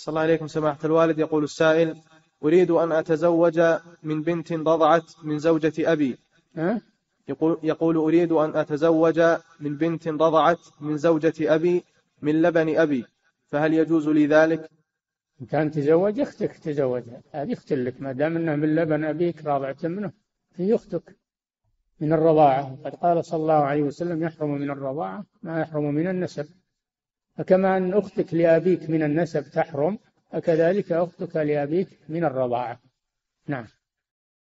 صلى الله عليكم سماحة الوالد. يقول السائل: أريد أن أتزوج من بنت رضعت من زوجة أبي. يقول أريد أن أتزوج من بنت رضعت من زوجة أبي من لبن أبي، فهل يجوز لي ذلك؟ إن كان تزوج أختك تزوجها، هذه أخت لك ما دام أنها من لبن أبيك راضعة منه، هي أختك من الرضاعة. قد قال صلى الله عليه وسلم: يحرم من الرضاعة ما يحرم من النسب. فكما أن أختك لأبيك من النسب تحرم، فكذلك أختك لأبيك من الرضاعة. نعم.